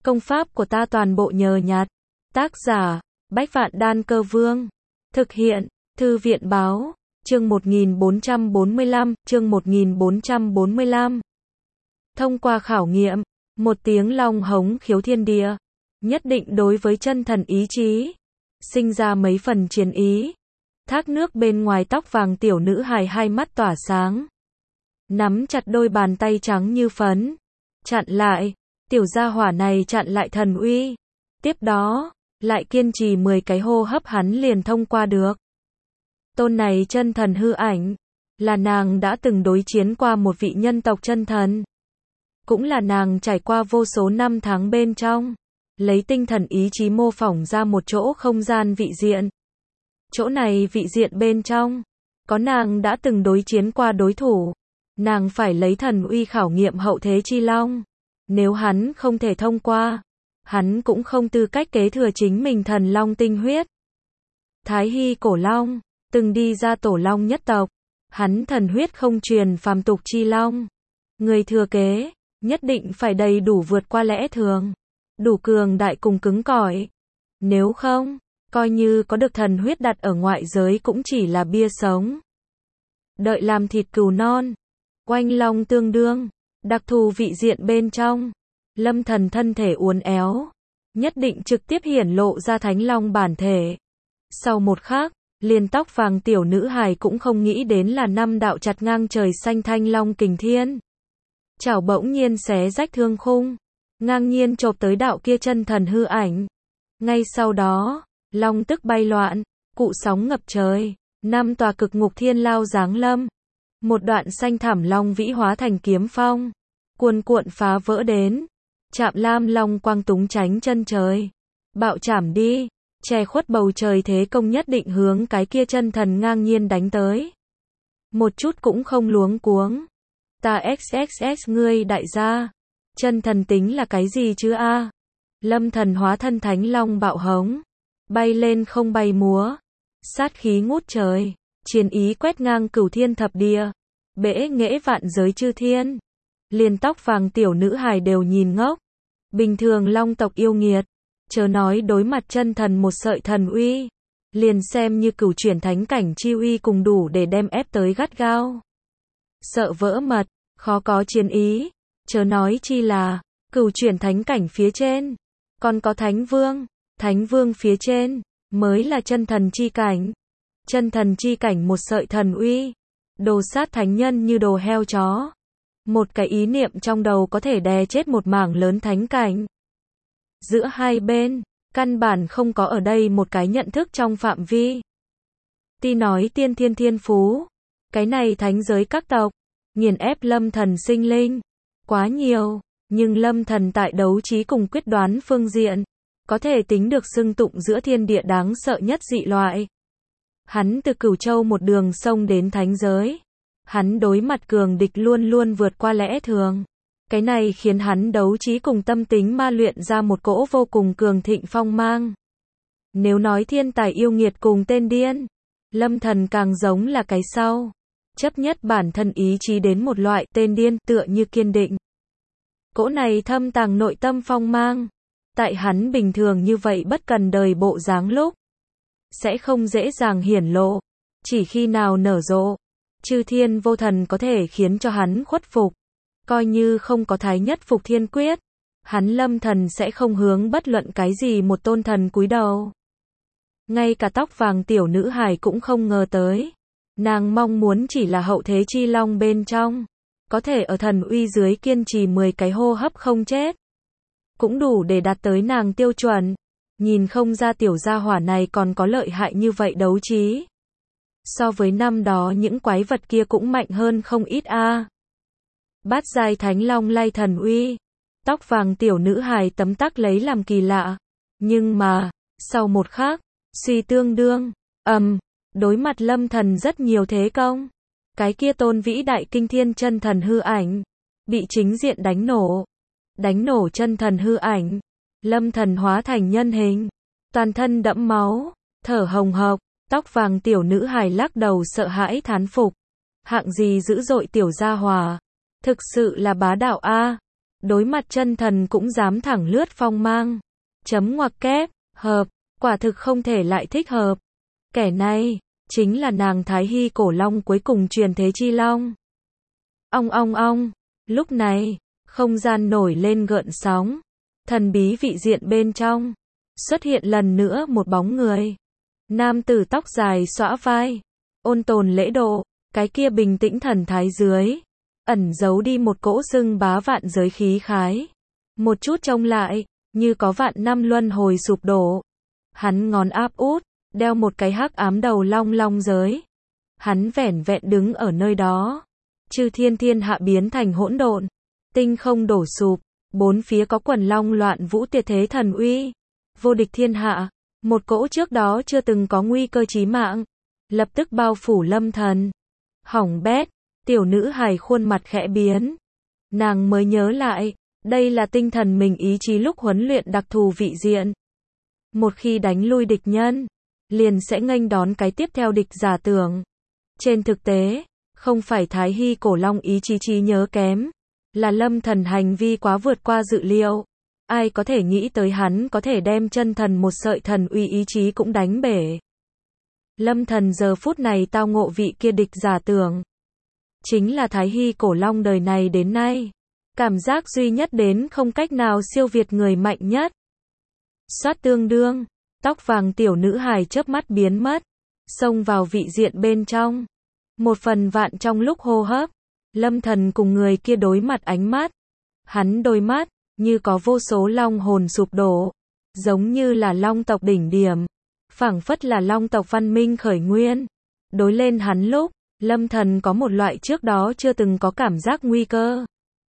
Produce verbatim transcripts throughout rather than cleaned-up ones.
Công pháp của ta toàn bộ nhờ nhặt. Tác giả, Bách Vạn Đan Cơ Vương. Thực hiện, Thư viện Báo. Chương một nghìn bốn trăm bốn mươi lăm, chương một nghìn bốn trăm bốn mươi lăm. Thông qua khảo nghiệm, một tiếng long hống khiếu thiên địa, nhất định đối với chân thần ý chí, sinh ra mấy phần chiến ý. Thác nước bên ngoài tóc vàng tiểu nữ hài hai mắt tỏa sáng, nắm chặt đôi bàn tay trắng như phấn, chặn lại, tiểu gia hỏa này chặn lại thần uy. Tiếp đó, lại kiên trì mười cái hô hấp hắn liền thông qua được. Tôn này chân thần hư ảnh, là nàng đã từng đối chiến qua một vị nhân tộc chân thần. Cũng là nàng trải qua vô số năm tháng bên trong, lấy tinh thần ý chí mô phỏng ra một chỗ không gian vị diện. Chỗ này vị diện bên trong, có nàng đã từng đối chiến qua đối thủ. Nàng phải lấy thần uy khảo nghiệm hậu thế chi long. Nếu hắn không thể thông qua, hắn cũng không tư cách kế thừa chính mình thần long tinh huyết. Thái Hy cổ long, từng đi ra tổ long nhất tộc, hắn thần huyết không truyền phàm tục chi long. Người thừa kế, nhất định phải đầy đủ vượt qua lẽ thường, đủ cường đại cùng cứng cỏi. Nếu không, coi như có được thần huyết đặt ở ngoại giới cũng chỉ là bia sống. Đợi làm thịt cừu non, oanh long tương đương, đặc thù vị diện bên trong, lâm thần thân thể uốn éo, nhất định trực tiếp hiển lộ ra thánh long bản thể. Sau một khắc, liền tóc vàng tiểu nữ hài cũng không nghĩ đến là năm đạo chặt ngang trời xanh thanh long kình thiên. Chảo bỗng nhiên xé rách thương khung, ngang nhiên chộp tới đạo kia chân thần hư ảnh. Ngay sau đó, long tức bay loạn, cụ sóng ngập trời, năm tòa cực ngục thiên lao giáng lâm. Một đoạn xanh thảm long vĩ hóa thành kiếm phong, cuồn cuộn phá vỡ đến, chạm lam long quang túng tránh chân trời, bạo chảm đi, che khuất bầu trời thế công nhất định hướng cái kia chân thần ngang nhiên đánh tới. Một chút cũng không luống cuống. Ta xxx ngươi đại gia, chân thần tính là cái gì chứ a? Lâm thần hóa thân thánh long bạo hống, bay lên không bay múa, sát khí ngút trời, chiến ý quét ngang cửu thiên thập địa, bẽ nghễ vạn giới chư thiên. Liền tóc vàng tiểu nữ hài đều nhìn ngốc. Bình thường long tộc yêu nghiệt, chớ nói đối mặt chân thần một sợi thần uy, liền xem như cửu chuyển thánh cảnh chi uy cùng đủ để đem ép tới gắt gao. Sợ vỡ mật, khó có chiến ý, chớ nói chi là cửu chuyển thánh cảnh phía trên, còn có thánh vương, thánh vương phía trên mới là chân thần chi cảnh. Chân thần chi cảnh một sợi thần uy, đồ sát thánh nhân như đồ heo chó. Một cái ý niệm trong đầu có thể đè chết một mảng lớn thánh cảnh. Giữa hai bên, căn bản không có ở đây một cái nhận thức trong phạm vi. Ti nói tiên thiên thiên phú, cái này thánh giới các tộc, nghiền ép lâm thần sinh linh, quá nhiều, nhưng lâm thần tại đấu trí cùng quyết đoán phương diện, có thể tính được xưng tụng giữa thiên địa đáng sợ nhất dị loại. Hắn từ Cửu Châu một đường sông đến thánh giới. Hắn đối mặt cường địch luôn luôn vượt qua lẽ thường. Cái này khiến hắn đấu trí cùng tâm tính ma luyện ra một cỗ vô cùng cường thịnh phong mang. Nếu nói thiên tài yêu nghiệt cùng tên điên, lâm thần càng giống là cái sau. Chấp nhất bản thân ý chí đến một loại tên điên tựa như kiên định. Cỗ này thâm tàng nội tâm phong mang. Tại hắn bình thường như vậy bất cần đời bộ dáng lúc, sẽ không dễ dàng hiển lộ. Chỉ khi nào nở rộ, chư thiên vô thần có thể khiến cho hắn khuất phục. Coi như không có thái nhất phục thiên quyết, hắn lâm thần sẽ không hướng bất luận cái gì một tôn thần cúi đầu. Ngay cả tóc vàng tiểu nữ hài cũng không ngờ tới. Nàng mong muốn chỉ là hậu thế chi long bên trong, có thể ở thần uy dưới kiên trì mười cái hô hấp không chết. Cũng đủ để đạt tới nàng tiêu chuẩn. Nhìn không ra tiểu gia hỏa này còn có lợi hại như vậy đấu trí. So với năm đó những quái vật kia cũng mạnh hơn không ít a. À. Bát giai thánh long lay thần uy, tóc vàng tiểu nữ hài tấm tắc lấy làm kỳ lạ. Nhưng mà, sau một khắc, suy tương đương, ầm, um, đối mặt lâm thần rất nhiều thế công. Cái kia tôn vĩ đại kinh thiên chân thần hư ảnh, bị chính diện đánh nổ. Đánh nổ chân thần hư ảnh, lâm thần hóa thành nhân hình, toàn thân đẫm máu, thở hồng hộc. Tóc vàng tiểu nữ hài lắc đầu sợ hãi thán phục. Hạng gì dữ dội tiểu gia hỏa, thực sự là bá đạo a. đối mặt chân thần cũng dám thẳng lướt phong mang. Chấm ngoặc kép, hợp, quả thực không thể lại thích hợp. Kẻ này, chính là nàng Thái Hy cổ long cuối cùng truyền thế chi long. Ong ong ong, lúc này, không gian nổi lên gợn sóng. Thần bí vị diện bên trong, xuất hiện lần nữa một bóng người. Nam tử tóc dài xõa vai, ôn tồn lễ độ, cái kia bình tĩnh thần thái dưới, ẩn giấu đi một cỗ dưng bá vạn giới khí khái. Một chút trông lại, như có vạn năm luân hồi sụp đổ. Hắn ngón áp út, đeo một cái hắc ám đầu long long giới. Hắn vẻn vẹn đứng ở nơi đó. Chư thiên thiên hạ biến thành hỗn độn, tinh không đổ sụp, bốn phía có quần long loạn vũ tuyệt thế thần uy, vô địch thiên hạ, một cỗ trước đó chưa từng có nguy cơ chí mạng, lập tức bao phủ Lâm Thần. Hỏng bét, tiểu nữ hài khuôn mặt khẽ biến. Nàng mới nhớ lại, đây là tinh thần mình ý chí lúc huấn luyện đặc thù vị diện. Một khi đánh lui địch nhân, liền sẽ nghênh đón cái tiếp theo địch giả tưởng. Trên thực tế, không phải Thái Hy cổ long ý chí trí nhớ kém, là Lâm Thần hành vi quá vượt qua dự liệu. Ai có thể nghĩ tới hắn có thể đem chân thần một sợi thần uy ý chí cũng đánh bể. Lâm Thần giờ phút này tao ngộ vị kia địch giả tưởng. Chính là Thái Hy cổ long đời này đến nay. Cảm giác duy nhất đến không cách nào siêu việt người mạnh nhất. Xoát tương đương, tóc vàng tiểu nữ hài chớp mắt biến mất, xông vào vị diện bên trong. Một phần vạn trong lúc hô hấp, Lâm Thần cùng người kia đối mặt ánh mắt. Hắn đôi mắt, như có vô số long hồn sụp đổ, giống như là long tộc đỉnh điểm, phảng phất là long tộc văn minh khởi nguyên. Đối lên hắn lúc, Lâm Thần có một loại trước đó chưa từng có cảm giác nguy cơ.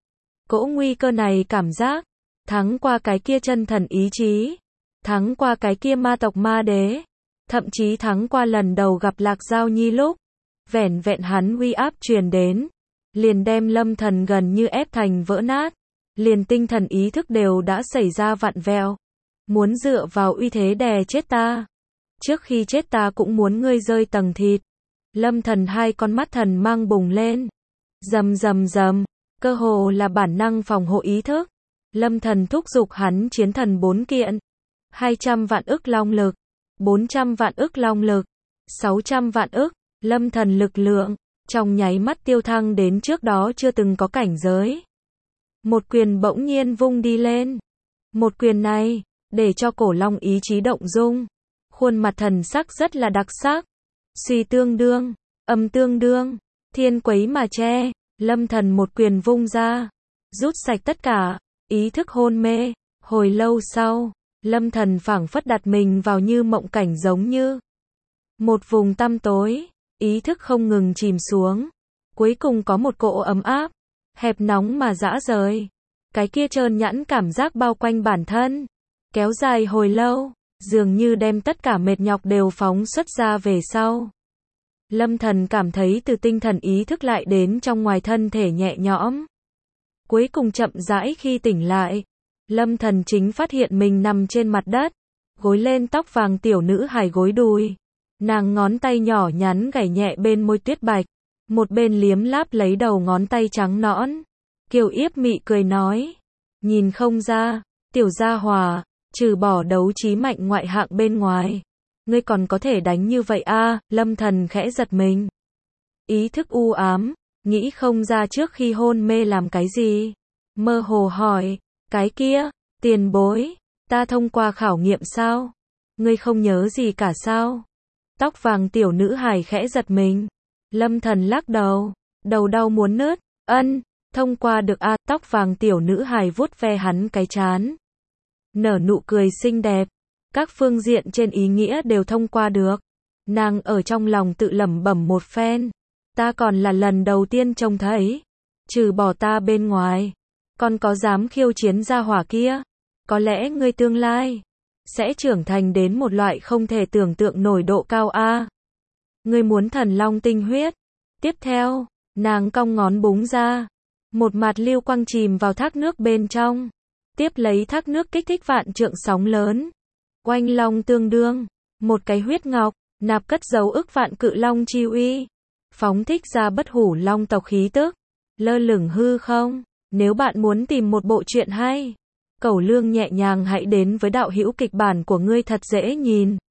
Cỗ nguy cơ này cảm giác, thắng qua cái kia chân thần ý chí, thắng qua cái kia ma tộc ma đế, thậm chí thắng qua lần đầu gặp Lạc Giao Nhi lúc, vẻn vẹn hắn uy áp truyền đến, liền đem Lâm Thần gần như ép thành vỡ nát, liền tinh thần ý thức đều đã xảy ra vặn vẹo, muốn dựa vào uy thế đè chết ta, trước khi chết ta cũng muốn ngươi rơi tầng thịt. Lâm Thần hai con mắt thần mang bùng lên, rầm rầm rầm, cơ hồ là bản năng phòng hộ ý thức. Lâm Thần thúc giục hắn chiến thần bốn kiện, hai trăm vạn ức long lực, bốn trăm vạn ức long lực, sáu trăm vạn ức, Lâm Thần lực lượng, trong nháy mắt tiêu thăng đến trước đó chưa từng có cảnh giới. Một quyền bỗng nhiên vung đi lên. Một quyền này, để cho cổ long ý chí động dung. Khuôn mặt thần sắc rất là đặc sắc. Suy tương đương, âm tương đương, thiên quấy mà che. Lâm Thần một quyền vung ra, rút sạch tất cả, ý thức hôn mê. Hồi lâu sau, Lâm Thần phảng phất đặt mình vào như mộng cảnh, giống như một vùng tăm tối, ý thức không ngừng chìm xuống. Cuối cùng có một cỗ ấm áp, hẹp nóng mà dã rời. Cái kia trơn nhẵn cảm giác bao quanh bản thân, kéo dài hồi lâu, dường như đem tất cả mệt nhọc đều phóng xuất ra về sau. Lâm Thần cảm thấy từ tinh thần ý thức lại đến trong ngoài thân thể nhẹ nhõm. Cuối cùng chậm rãi khi tỉnh lại, Lâm Thần chính phát hiện mình nằm trên mặt đất, gối lên tóc vàng tiểu nữ hài gối đùi. Nàng ngón tay nhỏ nhắn gảy nhẹ bên môi tuyết bạch, một bên liếm láp lấy đầu ngón tay trắng nõn. Kiều Yếp mị cười nói, nhìn không ra, tiểu gia hòa, trừ bỏ đấu trí mạnh ngoại hạng bên ngoài, ngươi còn có thể đánh như vậy a? À? Lâm Thần khẽ giật mình. Ý thức u ám, nghĩ không ra trước khi hôn mê làm cái gì. Mơ hồ hỏi, cái kia, tiền bối, ta thông qua khảo nghiệm sao? Ngươi không nhớ gì cả sao? Tóc vàng tiểu nữ hài khẽ giật mình. Lâm Thần lắc đầu, đầu đau muốn nứt. Ân, thông qua được a. À? Tóc vàng tiểu nữ hài vuốt ve hắn cái trán, nở nụ cười xinh đẹp. Các phương diện trên ý nghĩa đều thông qua được. Nàng ở trong lòng tự lẩm bẩm một phen, ta còn là lần đầu tiên trông thấy, trừ bỏ ta bên ngoài, còn có dám khiêu chiến gia hỏa kia. Có lẽ ngươi tương lai sẽ trưởng thành đến một loại không thể tưởng tượng nổi độ cao a. À? Ngươi muốn thần long tinh huyết. Tiếp theo, nàng cong ngón búng ra, một mạt lưu quang chìm vào thác nước bên trong. Tiếp lấy thác nước kích thích vạn trượng sóng lớn. Oanh long tương đương, một cái huyết ngọc, nạp cất dấu ức vạn cự long chi uy, phóng thích ra bất hủ long tộc khí tức, lơ lửng hư không. Nếu bạn muốn tìm một bộ truyện hay, cẩu lương nhẹ nhàng hãy đến với đạo hữu kịch bản của ngươi thật dễ nhìn.